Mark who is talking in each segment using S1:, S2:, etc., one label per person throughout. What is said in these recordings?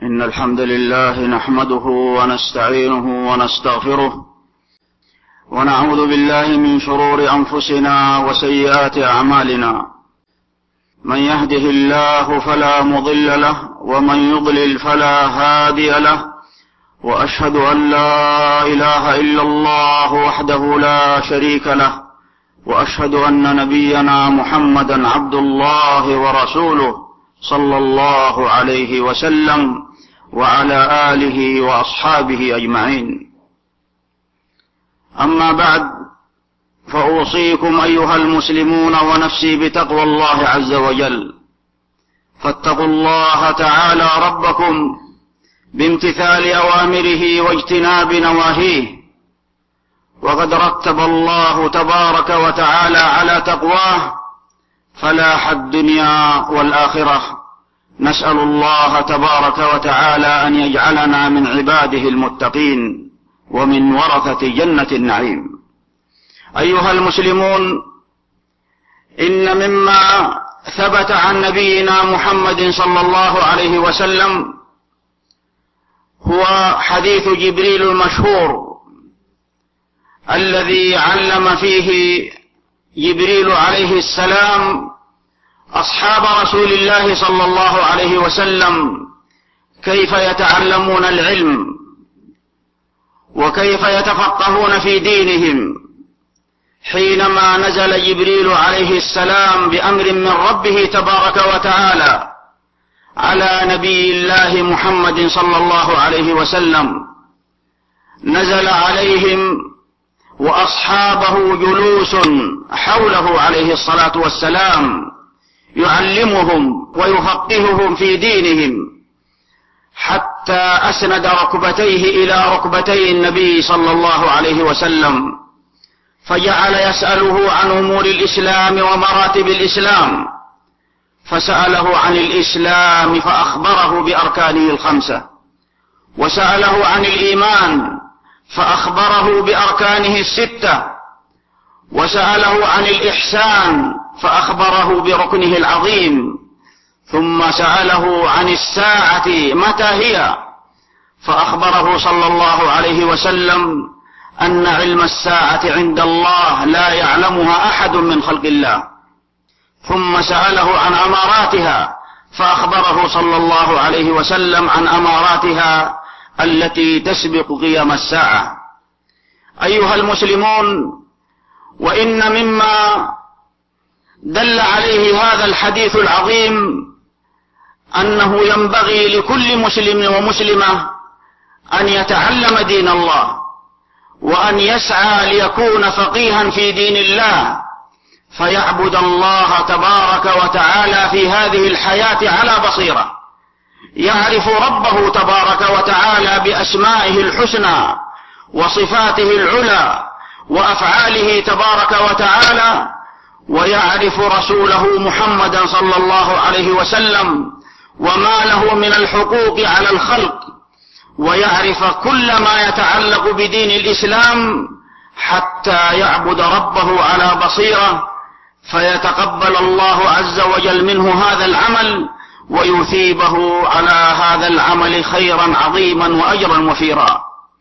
S1: إن الحمد لله نحمده ونستعينه ونستغفره ونعوذ بالله من شرور أنفسنا وسيئات أعمالنا. من يهده الله فلا مضل له ومن يضلل فلا هادي له، وأشهد أن لا إله إلا الله وحده لا شريك له، وأشهد أن نبينا محمدا عبد الله ورسوله صلى الله عليه وسلم وعلى آله وأصحابه أجمعين. أما بعد، فأوصيكم أيها المسلمون ونفسي بتقوى الله عز وجل، فاتقوا الله تعالى ربكم بامتثال أوامره واجتناب نواهيه، وقد رتب الله تبارك وتعالى على تقواه فلاح الدنيا والآخرة. نسأل الله تبارك وتعالى أن يجعلنا من عباده المتقين ومن ورثة جنة النعيم. أيها المسلمون، إن مما ثبت عن نبينا محمد صلى الله عليه وسلم هو حديث جبريل المشهور الذي علم فيه جبريل عليه السلام أصحاب رسول الله صلى الله عليه وسلم كيف يتعلمون العلم وكيف يتفقهون في دينهم، حينما نزل جبريل عليه السلام بأمر من ربه تبارك وتعالى على نبي الله محمد صلى الله عليه وسلم. نزل عليهم وأصحابه جلوس حوله عليه الصلاة والسلام، يعلمهم ويفقههم في دينهم، حتى أسند ركبتيه إلى ركبتي النبي صلى الله عليه وسلم، فجعل يسأله عن أمور الإسلام ومراتب الإسلام. فسأله عن الإسلام فأخبره بأركانه الخمسة، وسأله عن الإيمان فأخبره بأركانه الستة، وسأله عن الإحسان فأخبره بركنه العظيم، ثم سأله عن الساعة متى هي، فأخبره صلى الله عليه وسلم أن علم الساعة عند الله لا يعلمها أحد من خلق الله. ثم سأله عن أماراتها، فأخبره صلى الله عليه وسلم عن أماراتها التي تسبق قيام الساعة. أيها المسلمون، وإن مما دل عليه هذا الحديث العظيم أنه ينبغي لكل مسلم ومسلمة أن يتعلم دين الله، وأن يسعى ليكون فقيها في دين الله، فيعبد الله تبارك وتعالى في هذه الحياة على بصيرة، يعرف ربه تبارك وتعالى بأسمائه الحسنى وصفاته العلى وأفعاله تبارك وتعالى، ويعرف رسوله محمدا صلى الله عليه وسلم وما له من الحقوق على الخلق، ويعرف كل ما يتعلق بدين الإسلام، حتى يعبد ربه على بصيرة، فيتقبل الله عز وجل منه هذا العمل ويثيبه على هذا العمل خيرا عظيما وأجرا وفيرا.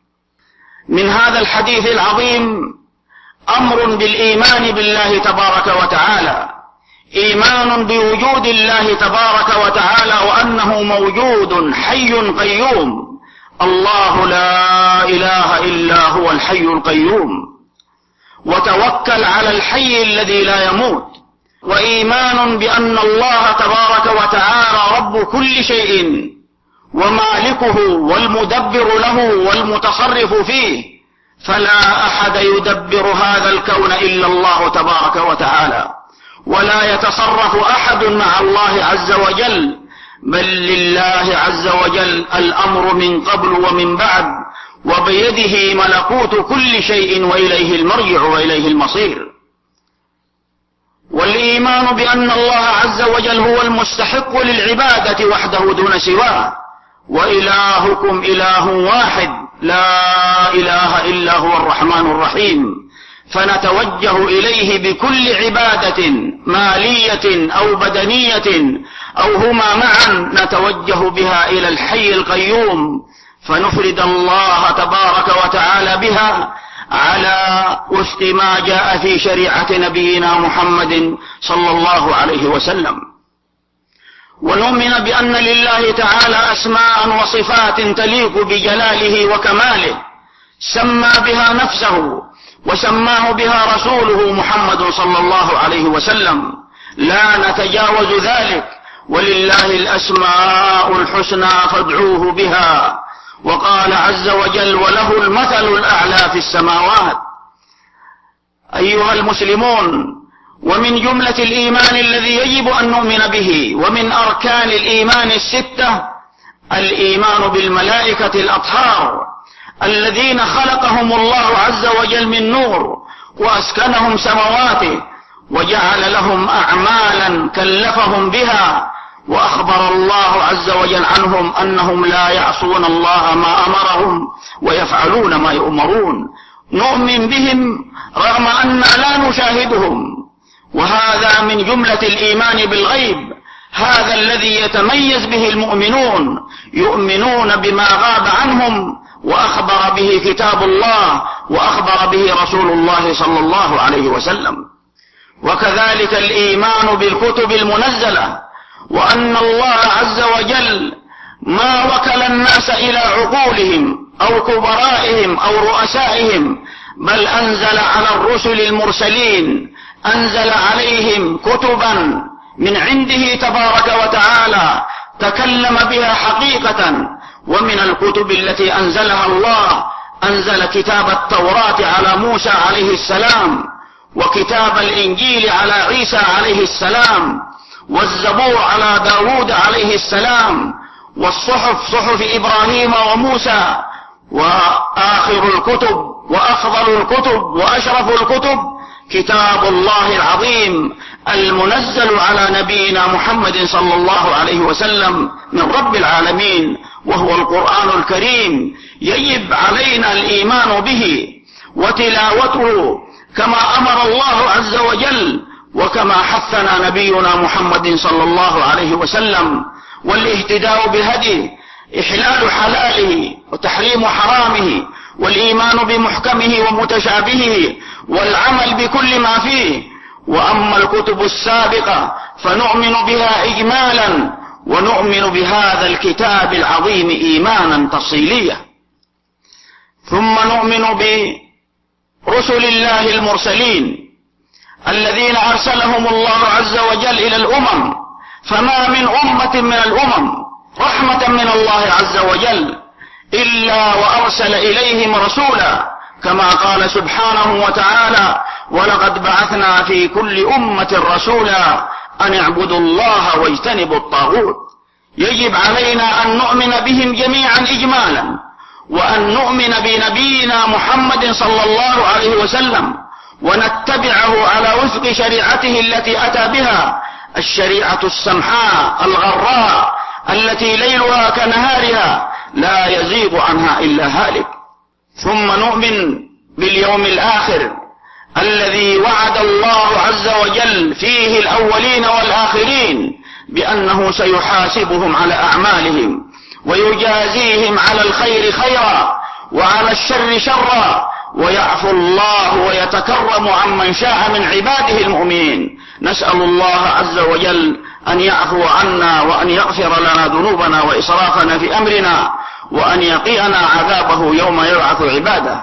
S1: من هذا الحديث العظيم أمر بالإيمان بالله تبارك وتعالى، إيمان بوجود الله تبارك وتعالى وأنه موجود حي قيوم. الله لا إله إلا هو الحي القيوم، وتوكل على الحي الذي لا يموت. وإيمان بأن الله تبارك وتعالى رب كل شيء ومالكه والمدبر له والمتصرف فيه، فلا أحد يدبر هذا الكون إلا الله تبارك وتعالى، ولا يتصرف أحد مع الله عز وجل، بل لله عز وجل الأمر من قبل ومن بعد، وبيده ملكوت كل شيء وإليه المرجع وإليه المصير. والإيمان بأن الله عز وجل هو المستحق للعبادة وحده دون سواه، وإلهكم إله واحد لا إله إلا هو الرحمن الرحيم، فنتوجه إليه بكل عبادة مالية أو بدنية أو هما معا نتوجه بها إلى الحي القيوم، فنفرد الله تبارك وتعالى بها على وفق ما جاء في شريعة نبينا محمد صلى الله عليه وسلم. ونؤمن بأن لله تعالى أسماء وصفات تليق بجلاله وكماله سمى بها نفسه وسماه بها رسوله محمد صلى الله عليه وسلم، لا نتجاوز ذلك. ولله الأسماء الحسنى فادعوه بها، وقال عز وجل وله المثل الأعلى في السماوات. أيها المسلمون، ومن جملة الإيمان الذي يجب أن نؤمن به ومن أركان الإيمان الستة الإيمان بالملائكة الأطهار الذين خلقهم الله عز وجل من نور وأسكنهم سمواته وجعل لهم أعمالا كلفهم بها، وأخبر الله عز وجل عنهم أنهم لا يعصون الله ما أمرهم ويفعلون ما يؤمرون. نؤمن بهم رغم أن لا نشاهدهم، وهذا من جملة الإيمان بالغيب، هذا الذي يتميز به المؤمنون، يؤمنون بما غاب عنهم وأخبر به كتاب الله وأخبر به رسول الله صلى الله عليه وسلم. وكذلك الإيمان بالكتب المنزلة، وأن الله عز وجل ما وكل الناس إلى عقولهم أو كبرائهم أو رؤسائهم، بل أنزل على الرسل المرسلين، أنزل عليهم كتبا من عنده تبارك وتعالى تكلم بها حقيقة. ومن الكتب التي أنزلها الله أنزل كتاب التوراة على موسى عليه السلام، وكتاب الإنجيل على عيسى عليه السلام، والزبور على داود عليه السلام، والصحف صحف إبراهيم وموسى. وآخر الكتب وأفضل الكتب وأشرف الكتب كتاب الله العظيم المنزل على نبينا محمد صلى الله عليه وسلم من رب العالمين، وهو القرآن الكريم. يجب علينا الإيمان به وتلاوته كما أمر الله عز وجل وكما حثنا نبينا محمد صلى الله عليه وسلم، والاهتداء بهديه، إحلال حلاله وتحريم حرامه، والإيمان بمحكمه ومتشابهه، والعمل بكل ما فيه. وأما الكتب السابقة فنؤمن بها إجمالا، ونؤمن بهذا الكتاب العظيم إيمانا تفصيليا. ثم نؤمن برسل الله المرسلين الذين أرسلهم الله عز وجل إلى الأمم، فما من أمة من الأمم رحمة من الله عز وجل إلا وأرسل إليهم رسولا، كما قال سبحانه وتعالى ولقد بعثنا في كل أمة رسولا أن اعبدوا الله واجتنبوا الطاغوت. يجب علينا أن نؤمن بهم جميعا إجمالا، وأن نؤمن بنبينا محمد صلى الله عليه وسلم ونتبعه على وفق شريعته التي أتى بها، الشريعة السمحاء الغراء التي ليلها كنهارها لا يزيغ عنها إلا هالك. ثم نؤمن باليوم الآخر الذي وعد الله عز وجل فيه الأولين والآخرين بأنه سيحاسبهم على أعمالهم ويجازيهم على الخير خيرا وعلى الشر شرا، ويعفو الله ويتكرم عمن شاء من عباده المؤمنين. نسأل الله عز وجل أن يعفو عنا وأن يغفر لنا ذنوبنا وإسرافنا في أمرنا، وأن يقينا عذابه يوم يبعث عباده.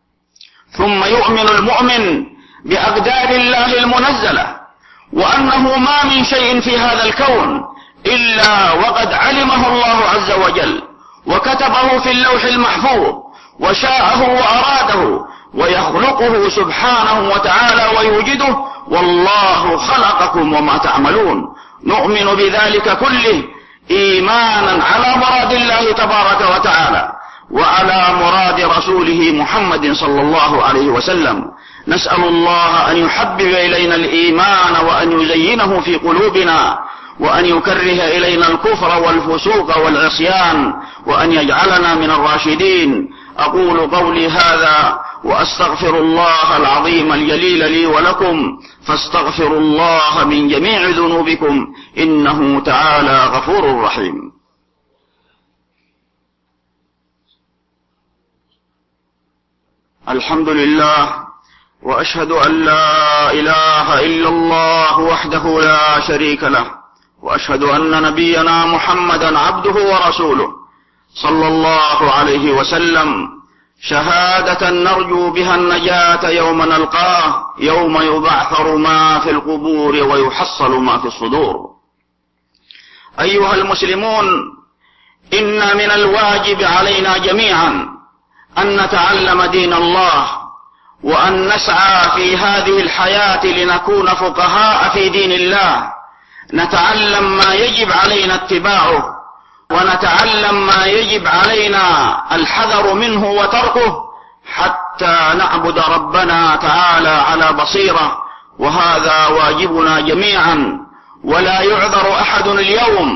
S1: ثم يؤمن المؤمن بأقدار الله المنزلة، وأنه ما من شيء في هذا الكون إلا وقد علمه الله عز وجل وكتبه في اللوح المحفوظ وشاءه وأراده، ويخلقه سبحانه وتعالى ويوجده، والله خلقكم وما تعملون. نؤمن بذلك كله إيمانا على مراد الله تبارك وتعالى وعلى مراد رسوله محمد صلى الله عليه وسلم. نسأل الله أن يحبب إلينا الإيمان وأن يزينه في قلوبنا، وأن يكره إلينا الكفر والفسوق والعصيان، وأن يجعلنا من الراشدين. أقول قولي هذا وأستغفر الله العظيم الجليل لي ولكم، فاستغفروا الله من جميع ذنوبكم إنه تعالى غفور رحيم. الحمد لله، وأشهد أن لا إله إلا الله وحده لا شريك له، وأشهد أن نبينا محمدا عبده ورسوله صلى الله عليه وسلم، شهادة نرجو بها النجاة يوم نلقاه، يوم يبعثر ما في القبور ويحصل ما في الصدور. أيها المسلمون، إن من الواجب علينا جميعا أن نتعلم دين الله، وأن نسعى في هذه الحياة لنكون فقهاء في دين الله، نتعلم ما يجب علينا اتباعه، ونتعلم ما يجب علينا الحذر منه وتركه، حتى نعبد ربنا تعالى على بصيرة، وهذا واجبنا جميعا. ولا يعذر أحد اليوم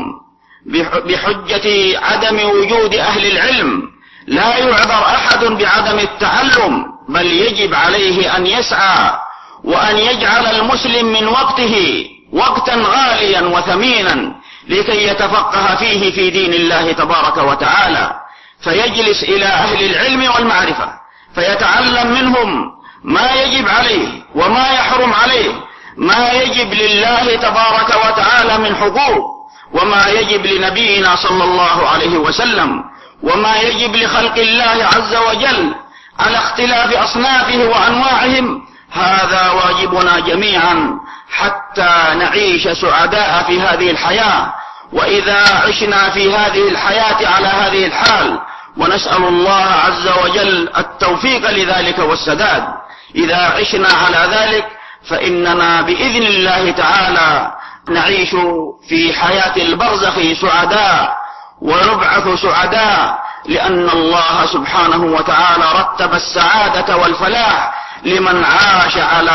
S1: بحجة عدم وجود أهل العلم، لا يعذر أحد بعدم التعلم، بل يجب عليه أن يسعى وأن يجعل المسلم من وقته وقتا غاليا وثمينا لكي يتفقه فيه في دين الله تبارك وتعالى، فيجلس إلى أهل العلم والمعرفة فيتعلم منهم ما يجب عليه وما يحرم عليه، ما يجب لله تبارك وتعالى من حقوق، وما يجب لنبينا صلى الله عليه وسلم، وما يجب لخلق الله عز وجل على اختلاف أصنافه وأنواعهم. هذا واجبنا جميعا حتى نعيش سعداء في هذه الحياة. وإذا عشنا في هذه الحياة على هذه الحال، ونسأل الله عز وجل التوفيق لذلك والسداد، إذا عشنا على ذلك فإننا بإذن الله تعالى نعيش في حياة البرزخ سعداء ونبعث سعداء، لأن الله سبحانه وتعالى رتب السعادة والفلاح لمن عاش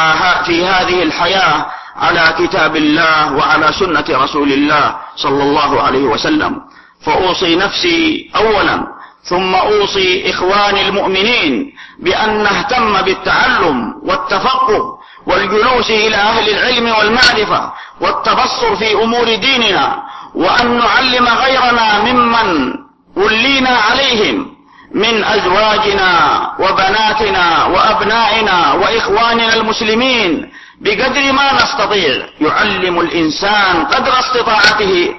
S1: في هذه الحياة على كتاب الله وعلى سنة رسول الله صلى الله عليه وسلم. فأوصي نفسي أولا، ثم أوصي إخواني المؤمنين بأن نهتم بالتعلم والتفقه والجلوس إلى أهل العلم والمعرفة والتبصر في أمور ديننا، وأن نعلم غيرنا ممن ولينا عليهم من أزواجنا وبناتنا وأبنائنا وإخواننا المسلمين بقدر ما نستطيع. يعلم الإنسان قدر استطاعته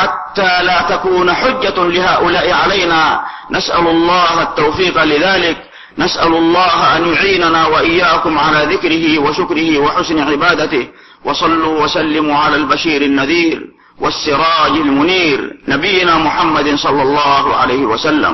S1: حتى لا تكون حجة لهؤلاء علينا. نسأل الله التوفيق لذلك، نسأل الله أن يعيننا وإياكم على ذكره وشكره وحسن عبادته. وصلوا وسلموا على البشير النذير والسراج المنير نبينا محمد صلى الله عليه وسلم.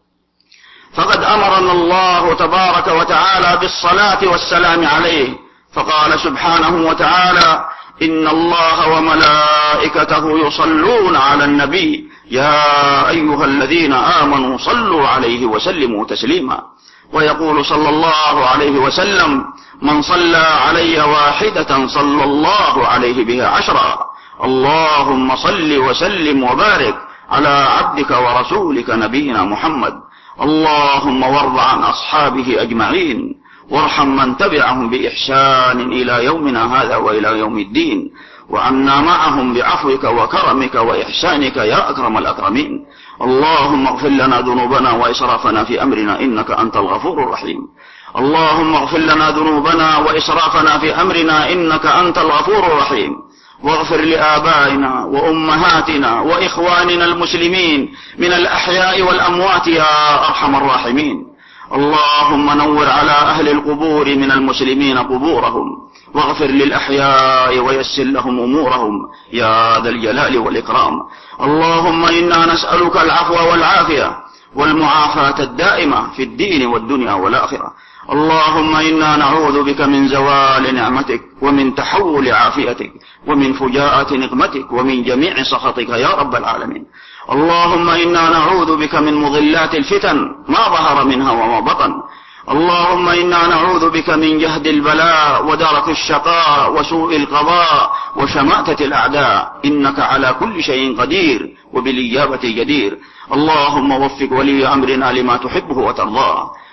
S1: فقد أمرنا الله تبارك وتعالى بالصلاة والسلام عليه، فقال سبحانه وتعالى: إن الله وملائكته يصلون على النبي يا أيها الذين آمنوا صلوا عليه وسلموا تسليما. ويقول صلى الله عليه وسلم: من صلى علي واحدة صلى الله عليه بها 10. اللهم صل وسلم وبارك على عبدك ورسولك نبينا محمد. اللهم وارض عن أصحابه أجمعين، وارحم من تبعهم بإحسان إلى يومنا هذا وإلى يوم الدين، وعنا معهم بعفوك وكرمك وإحسانك يا أكرم الأكرمين. اللهم اغفر لنا ذنوبنا وإسرافنا في أمرنا إنك أنت الغفور الرحيم. اللهم اغفر لنا ذنوبنا وإسرافنا في أمرنا إنك أنت الغفور الرحيم. واغفر لآبائنا وأمهاتنا وإخواننا المسلمين من الأحياء والأموات يا أرحم الراحمين. اللهم نور على أهل القبور من المسلمين قبورهم، واغفر للأحياء ويسر لهم أمورهم يا ذا الجلال والإكرام. اللهم إنا نسألك العفو والعافية والمعافاة الدائمة في الدين والدنيا والآخرة. اللهم إنا نعوذ بك من زوال نعمتك ومن تحول عافيتك ومن فجاءة نقمتك ومن جميع سخطك يا رب العالمين. اللهم إنا نعوذ بك من مضلات الفتن ما ظهر منها وما بطن. اللهم إنا نعوذ بك من جهد البلاء ودرك الشقاء وسوء القضاء وشماتة الأعداء، إنك على كل شيء قدير وبالإجابة جدير. اللهم وفق ولي أمرنا لما تحبه وترضاه،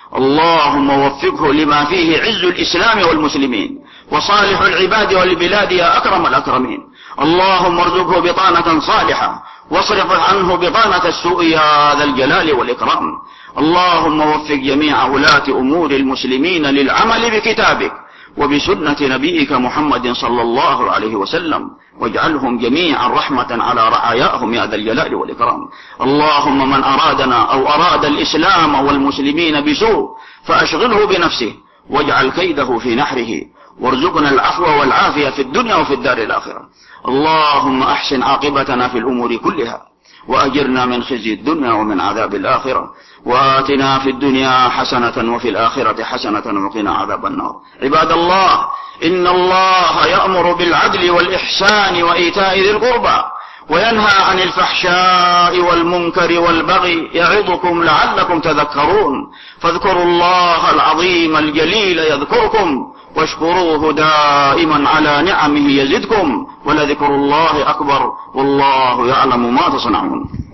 S1: اللهم وفقه لما فيه عز الإسلام والمسلمين وصالح العباد والبلاد يا أكرم الأكرمين. اللهم ارزقه بطانة صالحة واصرف عنه بطانة السوء يا ذا الجلال والإكرام. اللهم وفق جميع ولاة أمور المسلمين للعمل بكتابك وبسنة نبيك محمد صلى الله عليه وسلم، واجعلهم جميعا رحمة على رعاياهم يا ذا الجلال والإكرام. اللهم من أرادنا أو أراد الإسلام والمسلمين بسوء فأشغله بنفسه واجعل كيده في نحره، وارزقنا العفو والعافية في الدنيا وفي الدار الآخرة. اللهم أحسن عاقبتنا في الأمور كلها وأجرنا من خزي الدنيا ومن عذاب الآخرة، وآتنا في الدنيا حسنة وفي الآخرة حسنة وقنا عذاب النار. عباد الله، إن الله يأمر بالعدل والإحسان وإيتاء ذي القربى وينهى عن الفحشاء والمنكر والبغي يعظكم لعلكم تذكرون. فاذكروا الله العظيم الجليل يذكركم واشكروه دائما على نعمه يزدكم ولذكر الله أكبر والله يعلم ما تصنعون.